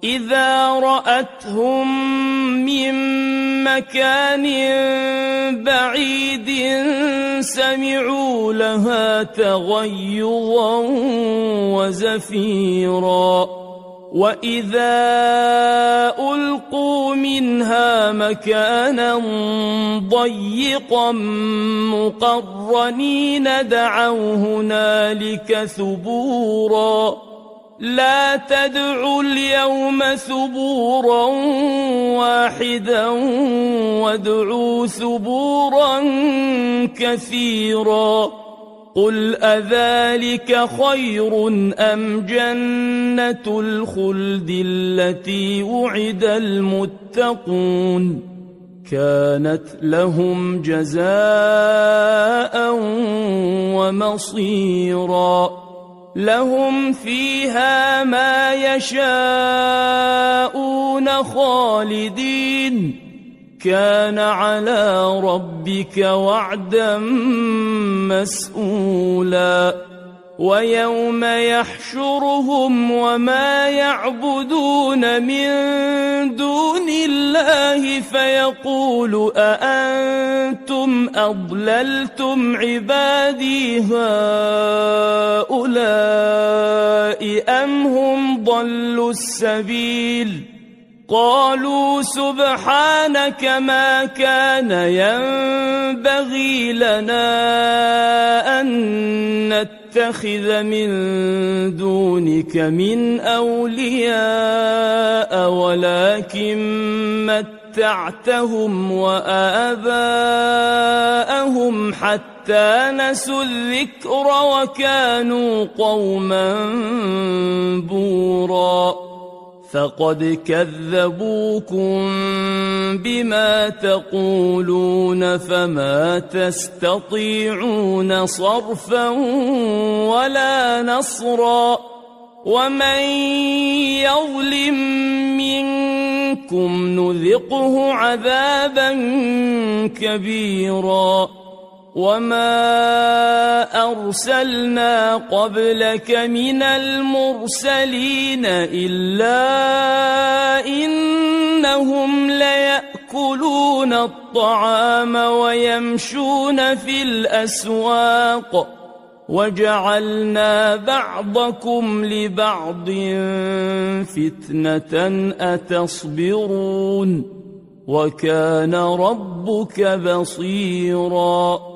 إذا رأتهم من مكان بعيد سمعوا لها تغيظا وزفيرا وإذا ألقوا منها مكانا ضيقا مقرنين دعوا هنالك ثبورا لا تدعوا اليوم ثبورا واحدا وادعوا ثبورا كثيرا قل أذلك خير أم جنة الخلد التي وعد المتقون كانت لهم جزاء ومصيرا لهم فيها ما يشاءون خالدين كان على ربك وعدا مسئولا ويوم يحشرهم وما يعبدون من دون الله فيقول أأنتم أضللتم عبادي هؤلاء أم هم ضلوا السبيل قالوا سبحانك ما كان ينبغي لنا أن نتخذ من دونك من أولياء ولكن متعتهم وآباءهم حتى نسوا الذكر وكانوا قوما بورا فقد كذبوكم بما تقولون فما تستطيعون صرفا ولا نصرا ومن يظلم منكم نذقه عذابا كبيرا وما أرسلنا قبلك من المرسلين إلا إنهم ليأكلون الطعام ويمشون في الأسواق وجعلنا بعضكم لبعض فتنة أتصبرون وكان ربك بصيرا